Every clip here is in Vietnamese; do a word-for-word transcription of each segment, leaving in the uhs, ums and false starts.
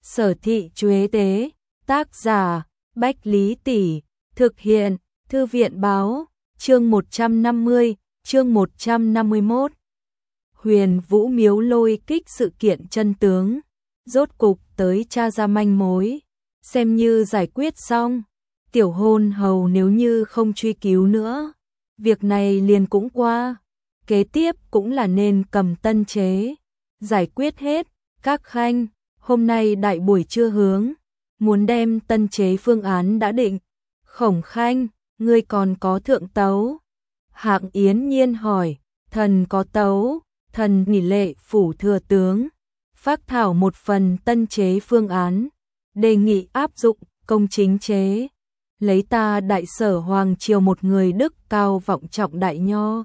Sở thị Chuế Tế, tác giả, Bách Lý Tỷ, thực hiện, Thư viện báo, chương một trăm năm mươi, chương một trăm năm mươi mốt. Huyền Vũ Miếu lôi kích sự kiện chân tướng, rốt cục tới tra ra manh mối, xem như giải quyết xong. Tiểu hôn hầu nếu như không truy cứu nữa, việc này liền cũng qua, kế tiếp cũng là nên cầm tân chế, giải quyết hết. Các khanh, hôm nay đại buổi trưa hướng, muốn đem tân chế phương án đã định. Khổng khanh, ngươi còn có thượng tấu? Hạng Yến Nhiên hỏi. Thần có tấu, thần nghỉ lệ phủ thừa tướng, phác thảo một phần tân chế phương án, đề nghị áp dụng công chính chế, lấy ta đại sở hoàng triều một người đức cao vọng trọng đại nho,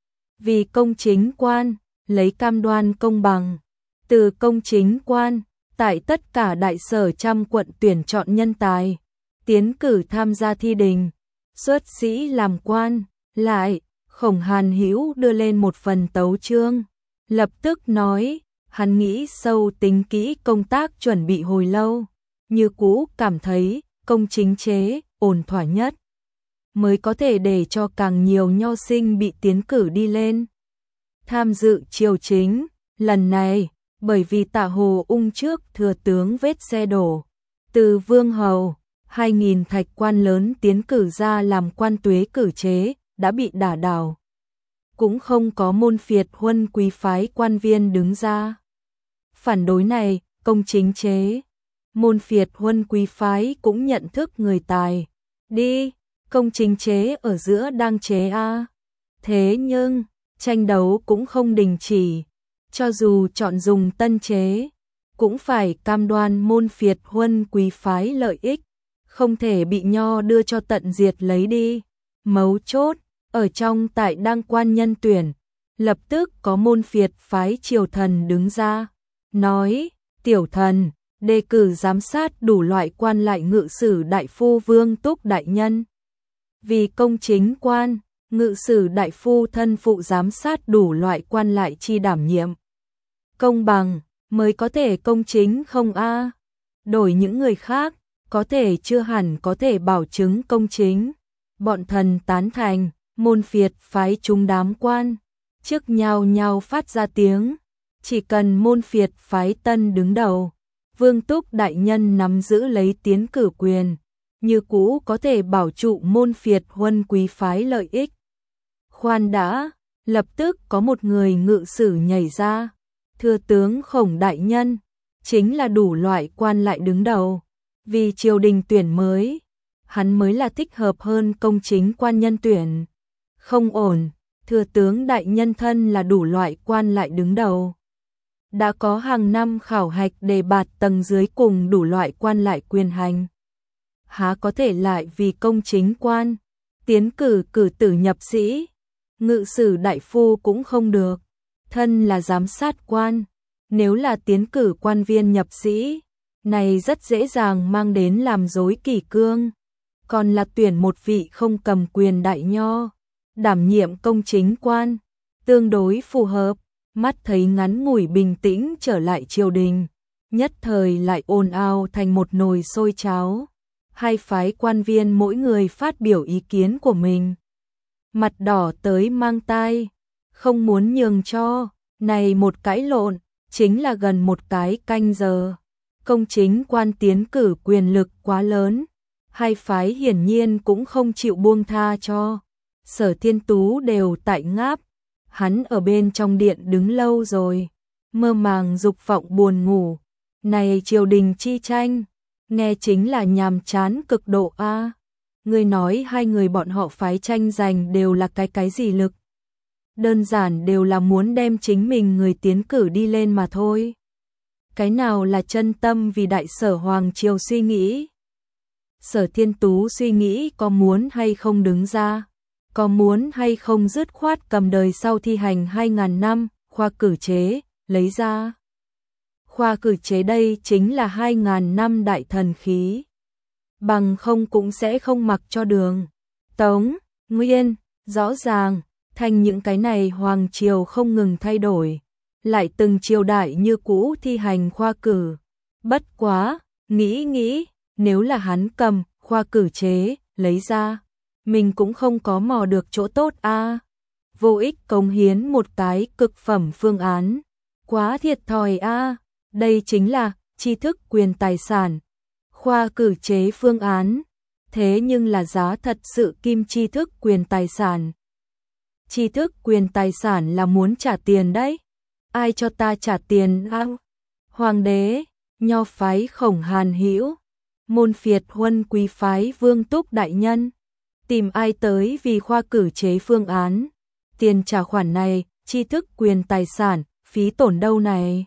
vì công chính quan, lấy cam đoan công bằng, từ công chính quan, tại tất cả đại sở trăm quận tuyển chọn nhân tài, tiến cử tham gia thi đình, xuất sĩ làm quan. Lại, Khổng Hàn Hữu đưa lên một phần tấu chương, lập tức nói, hắn nghĩ sâu tính kỹ công tác chuẩn bị hồi lâu, như cũ cảm thấy công chính chế ổn thỏa nhất, mới có thể để cho càng nhiều nho sinh bị tiến cử đi lên tham dự triều chính. Lần này, bởi vì Tạ Hồ Ung trước thừa tướng vết xe đổ, từ vương hầu, hai nghìn thạch quan lớn tiến cử ra làm quan tuế cử chế, đã bị đả đảo. Cũng không có môn phiệt huân quý phái quan viên đứng ra phản đối này, công chính chế. Môn phiệt huân quý phái cũng nhận thức người tài, đi, công chính chế ở giữa đang chế a. Thế nhưng, tranh đấu cũng không đình chỉ, cho dù chọn dùng tân chế, cũng phải cam đoan môn phiệt huân quý phái lợi ích, không thể bị nho đưa cho tận diệt lấy đi. Mấu chốt, ở trong tại đăng quan nhân tuyển, lập tức có môn phiệt phái triều thần đứng ra, nói, tiểu thần, đề cử giám sát đủ loại quan lại ngự sử đại phu Vương Túc đại nhân. Vì công chính quan, ngự sử đại phu thân phụ giám sát đủ loại quan lại chi đảm nhiệm. Công bằng, mới có thể công chính không a? Đổi những người khác, có thể chưa hẳn có thể bảo chứng công chính. Bọn thần tán thành, môn phiệt phái chúng đám quan, trước nhao nhao phát ra tiếng, chỉ cần môn phiệt phái tân đứng đầu, Vương Túc đại nhân nắm giữ lấy tiến cử quyền, như cũ có thể bảo trụ môn phiệt huân quý phái lợi ích. Khoan đã, lập tức có một người ngự sử nhảy ra, thừa tướng Khổng đại nhân, chính là đủ loại quan lại đứng đầu, vì triều đình tuyển mới, hắn mới là thích hợp hơn công chính quan nhân tuyển. Không ổn, thừa tướng đại nhân thân là đủ loại quan lại đứng đầu, đã có hàng năm khảo hạch đề bạt tầng dưới cùng đủ loại quan lại quyền hành, há có thể lại vì công chính quan tiến cử cử tử nhập sĩ. Ngự sử đại phu cũng không được, thân là giám sát quan, nếu là tiến cử quan viên nhập sĩ, này rất dễ dàng mang đến làm rối kỷ cương, còn là tuyển một vị không cầm quyền đại nho đảm nhiệm công chính quan, tương đối phù hợp. Mắt thấy ngắn ngủi bình tĩnh trở lại triều đình, nhất thời lại ồn ào thành một nồi sôi cháo. Hai phái quan viên mỗi người phát biểu ý kiến của mình, mặt đỏ tới mang tai, không muốn nhường cho. Này một cãi lộn, chính là gần một cái canh giờ. Công chính quan tiến cử quyền lực quá lớn, hai phái hiển nhiên cũng không chịu buông tha cho. Sở Thiên Tú đều tại ngáp, hắn ở bên trong điện đứng lâu rồi, mơ màng dục vọng buồn ngủ. Này triều đình chi tranh, nghe chính là nhàm chán cực độ a. Ngươi nói hai người bọn họ phái tranh giành đều là cái cái gì lực? Đơn giản đều là muốn đem chính mình người tiến cử đi lên mà thôi. Cái nào là chân tâm vì đại sở hoàng triều suy nghĩ? Sở Thiên Tú suy nghĩ có muốn hay không đứng ra, có muốn hay không dứt khoát cầm đời sau thi hành hai ngàn năm, khoa cử chế, lấy ra. Khoa cử chế đây chính là hai ngàn năm đại thần khí. Bằng không cũng sẽ không mặc cho Đường, Tống, Nguyên, rõ ràng, thành những cái này hoàng triều không ngừng thay đổi, lại từng triều đại như cũ thi hành khoa cử. Bất quá, nghĩ nghĩ, nếu là hắn cầm khoa cử chế lấy ra, mình cũng không có mò được chỗ tốt a. Vô ích cống hiến một cái cực phẩm phương án, quá thiệt thòi a. Đây chính là tri thức quyền tài sản. Khoa cử chế phương án, thế nhưng là giá thật sự kim tri thức quyền tài sản. Tri thức quyền tài sản là muốn trả tiền đấy. Ai cho ta trả tiền a? Hoàng đế, nho phái Khổng Hàn Hữu, môn phiệt Huân Quý phái Vương Túc đại nhân, tìm ai tới vì khoa cử chế phương án, tiền trả khoản này, tri thức quyền tài sản, phí tổn đâu này.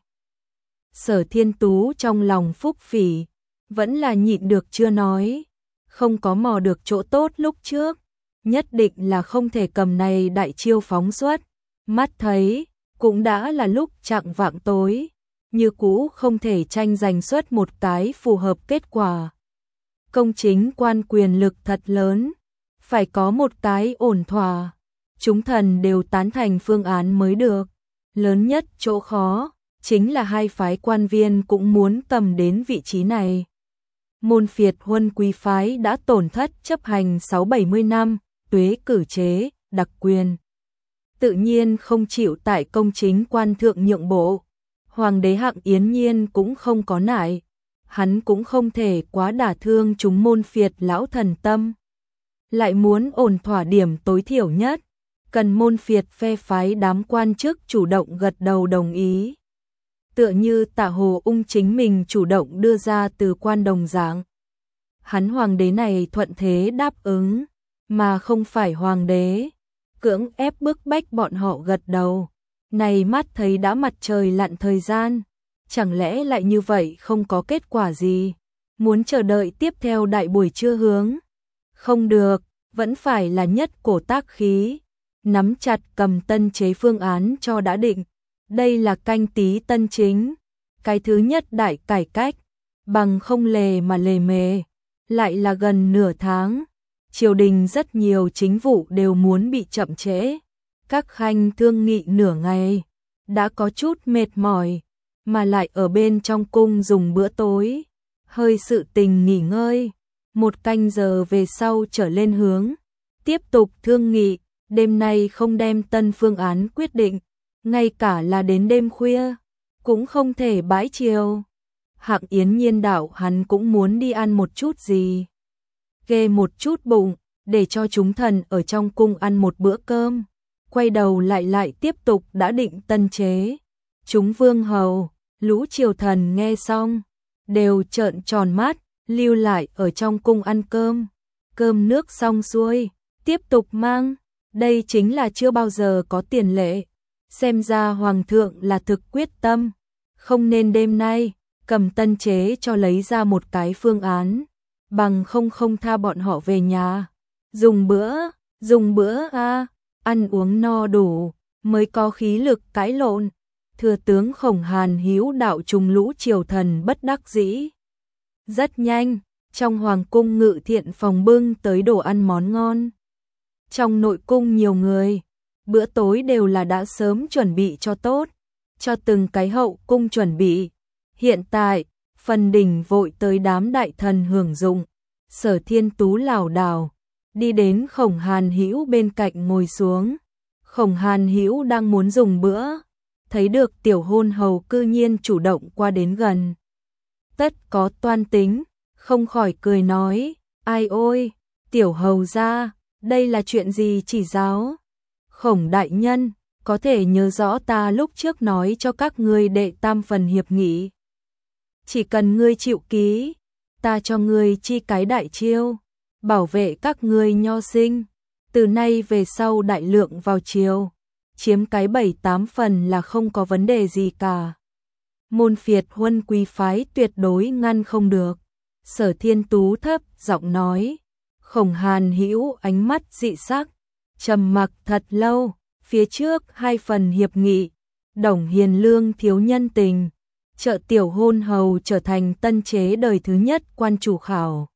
Sở Thiên Tú trong lòng phúc phỉ, vẫn là nhịn được chưa nói, không có mò được chỗ tốt lúc trước, nhất định là không thể cầm này đại chiêu phóng xuất. Mắt thấy, cũng đã là lúc chạng vạng tối, như cũ không thể tranh giành xuất một cái phù hợp kết quả. Công chính quan quyền lực thật lớn, phải có một cái ổn thỏa, chúng thần đều tán thành phương án mới được. Lớn nhất chỗ khó, chính là hai phái quan viên cũng muốn cầm đến vị trí này. Môn phiệt Huân Quý phái đã tổn thất chấp hành sáu bảy mươi năm, tuế cử chế, đặc quyền. Tự nhiên không chịu tại công chính quan thượng nhượng bộ. Hoàng đế Hạng Yến Nhiên cũng không có nại, hắn cũng không thể quá đả thương chúng môn phiệt lão thần tâm. Lại muốn ổn thỏa điểm tối thiểu nhất, cần môn phiệt phe phái đám quan chức chủ động gật đầu đồng ý. Tựa như Tạ Hồ Ung chính mình chủ động đưa ra từ quan đồng dạng. Hắn hoàng đế này thuận thế đáp ứng, mà không phải hoàng đế cưỡng ép bức bách bọn họ gật đầu. Này mắt thấy đã mặt trời lặn thời gian, chẳng lẽ lại như vậy không có kết quả gì? Muốn chờ đợi tiếp theo đại buổi trưa hướng? Không được, vẫn phải là nhất cổ tác khí, nắm chặt cầm tân chế phương án cho đã định. Đây là canh tí tân chính, cái thứ nhất đại cải cách, bằng không lề mà lề mề, lại là gần nửa tháng. Triều đình rất nhiều chính vụ đều muốn bị chậm trễ, các khanh thương nghị nửa ngày, đã có chút mệt mỏi, mà lại ở bên trong cung dùng bữa tối, hơi sự tình nghỉ ngơi, một canh giờ về sau trở lên hướng, tiếp tục thương nghị, đêm nay không đem tân phương án quyết định, ngay cả là đến đêm khuya, cũng không thể bãi chiều. Hạng Yến Nhiên đạo hắn cũng muốn đi ăn một chút gì, ghê một chút bụng, để cho chúng thần ở trong cung ăn một bữa cơm, quay đầu lại lại tiếp tục đã định tân chế. Chúng vương hầu, lũ triều thần nghe xong, đều trợn tròn mắt, lưu lại ở trong cung ăn cơm. Cơm nước xong xuôi, tiếp tục mang, đây chính là chưa bao giờ có tiền lệ. Xem ra hoàng thượng là thực quyết tâm, không nên đêm nay cầm tân chế cho lấy ra một cái phương án, bằng không không tha bọn họ về nhà. Dùng bữa, dùng bữa a, ăn uống no đủ, mới có khí lực cãi lộn. Thừa tướng Khổng Hàn Hữu đạo trùng lũ triều thần bất đắc dĩ. Rất nhanh, trong hoàng cung ngự thiện phòng bưng tới đồ ăn món ngon. Trong nội cung nhiều người, bữa tối đều là đã sớm chuẩn bị cho tốt, cho từng cái hậu cung chuẩn bị. Hiện tại, phần đỉnh vội tới đám đại thần hưởng dụng. Sở Thiên Tú lảo đảo đi đến Khổng Hàn Hữu bên cạnh ngồi xuống. Khổng Hàn Hữu đang muốn dùng bữa, thấy được tiểu hôn hầu cư nhiên chủ động qua đến gần. Tất có toan tính, không khỏi cười nói, ai ôi, tiểu hầu gia, đây là chuyện gì chỉ giáo? Khổng đại nhân, có thể nhớ rõ ta lúc trước nói cho các ngươi đệ tam phần hiệp nghị. Chỉ cần ngươi chịu ký, ta cho ngươi chi cái đại chiêu, bảo vệ các ngươi nho sinh, từ nay về sau đại lượng vào triều, chiếm cái bảy tám phần là không có vấn đề gì cả. Môn phiệt Huân Quý phái tuyệt đối ngăn không được. Sở Thiên Tú thấp giọng nói. Khổng Hàn Hữu ánh mắt dị sắc, trầm mặc thật lâu. Phía trước hai phần hiệp nghị, Đồng Hiền Lương thiếu nhân tình, trợ tiểu hôn hầu trở thành tân chế đời thứ nhất quan chủ khảo,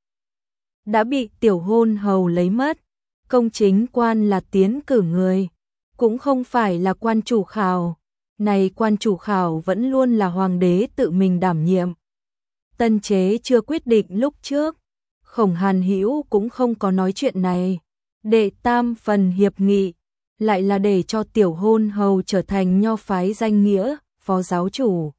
đã bị tiểu hôn hầu lấy mất. Công chính quan là tiến cử người, cũng không phải là quan chủ khảo. Này quan chủ khảo vẫn luôn là hoàng đế tự mình đảm nhiệm. tân chế chưa quyết định lúc trước, Khổng Hàn Hữu cũng không có nói chuyện này. Đệ tam phần hiệp nghị lại là để cho Tiểu Hôn Hầu trở thành nho phái danh nghĩa phó giáo chủ.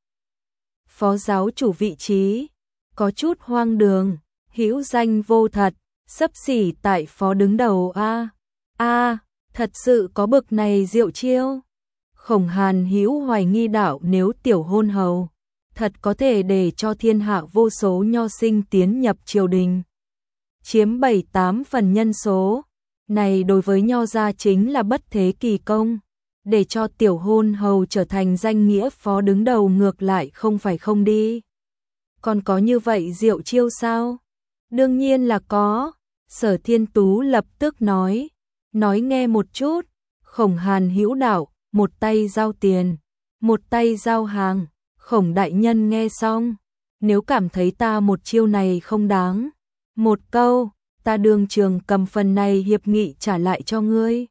Phó giáo chủ vị trí có chút hoang đường, hữu danh vô thật, xấp xỉ tại phó đứng đầu a. A, thật sự có bực này diệu chiêu. Khổng Hàn Hữu hoài nghi đạo nếu Tiểu Hôn Hầu thật có thể để cho thiên hạ vô số nho sinh tiến nhập triều đình, chiếm bảy tám phần nhân số, này đối với nho gia chính là bất thế kỳ công, để cho Tiểu Hôn Hầu trở thành danh nghĩa phó đứng đầu ngược lại không phải không đi. Còn có như vậy diệu chiêu sao? Đương nhiên là có. Sở Thiên Tú lập tức nói, nói nghe một chút. Khổng Hàn Hữu đạo, một tay giao tiền, một tay giao hàng. Khổng đại nhân nghe xong, nếu cảm thấy ta một chiêu này không đáng, một câu, ta đương trường cầm phần này hiệp nghị trả lại cho ngươi.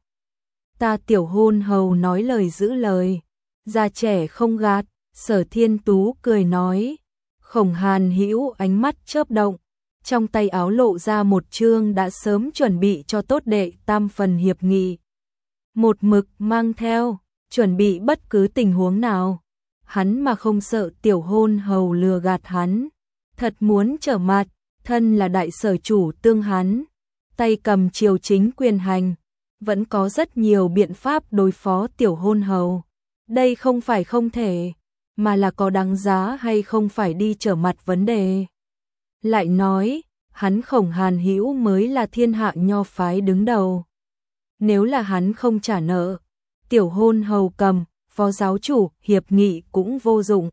Ta Tiểu Hôn Hầu nói lời giữ lời, già trẻ không gạt. Sở Thiên Tú cười nói. Khổng Hàn Hữu ánh mắt chớp động, trong tay áo lộ ra một chương đã sớm chuẩn bị cho tốt đệ tam phần hiệp nghị. Một mực mang theo, chuẩn bị bất cứ tình huống nào. Hắn mà không sợ Tiểu Hôn Hầu lừa gạt hắn, thật muốn trở mặt, thân là đại sở chủ tương hắn, tay cầm triều chính quyền hành, vẫn có rất nhiều biện pháp đối phó Tiểu Hôn Hầu. Đây không phải không thể, mà là có đáng giá hay không phải đi trở mặt vấn đề. Lại nói, hắn Khổng Hàn Hữu mới là thiên hạ nho phái đứng đầu. Nếu là hắn không trả nợ, Tiểu Hôn Hầu cầm, phó giáo chủ, hiệp nghị cũng vô dụng.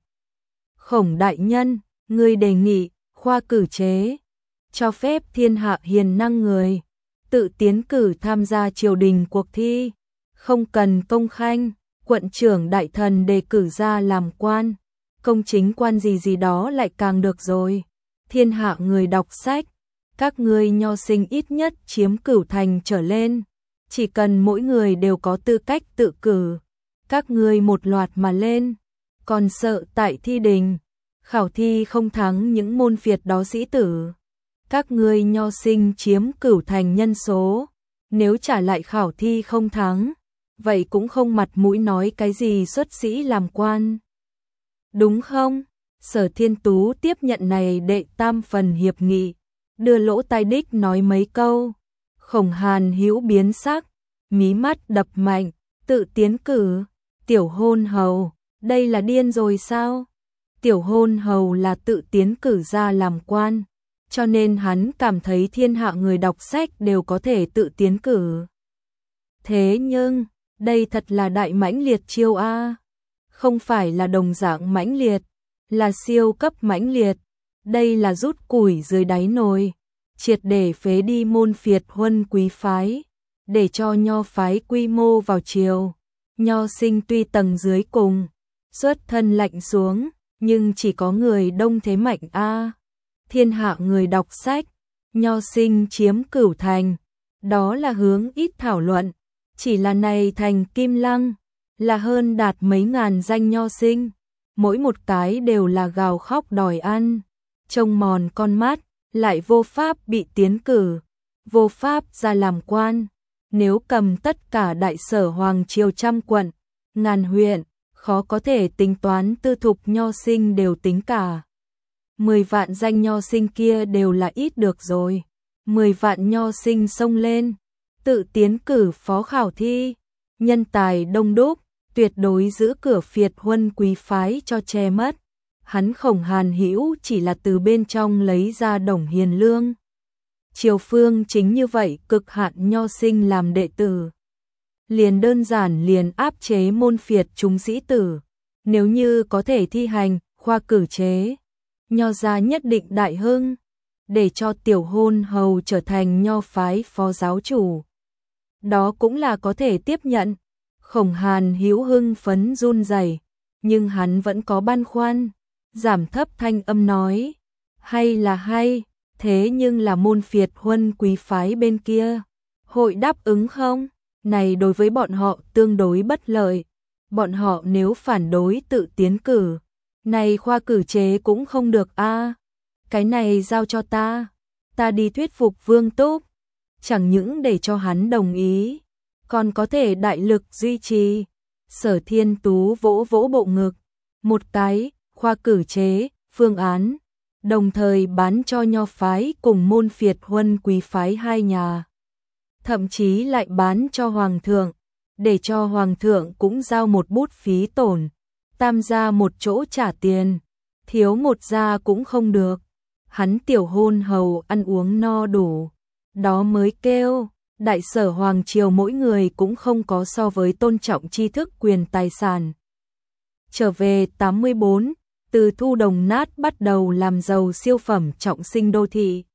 Khổng đại nhân, ngươi đề nghị, khoa cử chế, cho phép thiên hạ hiền năng người, tự tiến cử tham gia triều đình cuộc thi, không cần công khanh, quận trưởng đại thần đề cử ra làm quan, công chính quan gì gì đó lại càng được rồi. Thiên hạ người đọc sách, các ngươi nho sinh ít nhất chiếm cửu thành trở lên, chỉ cần mỗi người đều có tư cách tự cử, các ngươi một loạt mà lên, còn sợ tại thi đình, khảo thi không thắng những môn phiệt đó sĩ tử. Các ngươi nho sinh chiếm cửu thành nhân số, nếu trả lại khảo thi không thắng, vậy cũng không mặt mũi nói cái gì xuất sĩ làm quan. Đúng không? Sở Thiên Tú tiếp nhận này đệ tam phần hiệp nghị, đưa lỗ tai đích nói mấy câu. Khổng Hàn Hữu biến sắc, mí mắt đập mạnh, tự tiến cử, Tiểu Hôn Hầu, đây là điên rồi sao? Tiểu Hôn Hầu là tự tiến cử ra làm quan, cho nên hắn cảm thấy thiên hạ người đọc sách đều có thể tự tiến cử. Thế nhưng, đây thật là đại mãnh liệt chiêu a, không phải là đồng dạng mãnh liệt, là siêu cấp mãnh liệt. Đây là rút củi dưới đáy nồi, triệt để phế đi môn phiệt huân quý phái, để cho nho phái quy mô vào triều. Nho sinh tuy tầng dưới cùng, xuất thân lạnh xuống, nhưng chỉ có người đông thế mạnh a. Thiên hạ người đọc sách, nho sinh chiếm cửu thành, đó là hướng ít thảo luận. Chỉ là này thành Kim Lăng, là hơn đạt mấy ngàn danh nho sinh, mỗi một cái đều là gào khóc đòi ăn, trông mòn con mắt, lại vô pháp bị tiến cử, vô pháp ra làm quan. Nếu cầm tất cả đại sở hoàng triều trăm quận, ngàn huyện, khó có thể tính toán tư thục nho sinh đều tính cả. Mười vạn danh nho sinh kia đều là ít được rồi. Mười vạn nho sinh xông lên, tự tiến cử phó khảo thi, nhân tài đông đúc, tuyệt đối giữ cửa phiệt huân quý phái cho che mất. Hắn Khổng Hàn Hữu chỉ là từ bên trong lấy ra Đồng Hiền Lương. Triều phương chính như vậy cực hạn nho sinh làm đệ tử. Liền đơn giản liền áp chế môn phiệt chúng sĩ tử. Nếu như có thể thi hành khoa cử chế, nho gia nhất định đại hưng, để cho Tiểu Hôn Hầu trở thành nho phái phó giáo chủ. Đó cũng là có thể tiếp nhận. Khổng Hàn Hữu hưng phấn run rẩy, nhưng hắn vẫn có băn khoăn, giảm thấp thanh âm nói, hay là hay, thế nhưng là môn phiệt huân quý phái bên kia, hội đáp ứng không? Này đối với bọn họ tương đối bất lợi, bọn họ nếu phản đối tự tiến cử, này khoa cử chế cũng không được a. cái này giao cho ta, ta đi thuyết phục Vương Túc, chẳng những để cho hắn đồng ý, còn có thể đại lực duy trì. Sở Thiên Tú vỗ vỗ bộ ngực, một cái khoa cử chế, phương án, đồng thời bán cho Nho phái cùng Môn Phiệt Huân Quý phái hai nhà. Thậm chí lại bán cho Hoàng thượng, để cho Hoàng thượng cũng giao một bút phí tổn, tam gia một chỗ trả tiền, thiếu một gia cũng không được. Hắn tiểu hôn hầu ăn uống no đủ, đó mới kêu. Đại sở Hoàng triều mỗi người cũng không có so với tôn trọng tri thức quyền tài sản. Trở về tám mươi bốn, từ thu đồng nát bắt đầu làm giàu siêu phẩm trọng sinh đô thị.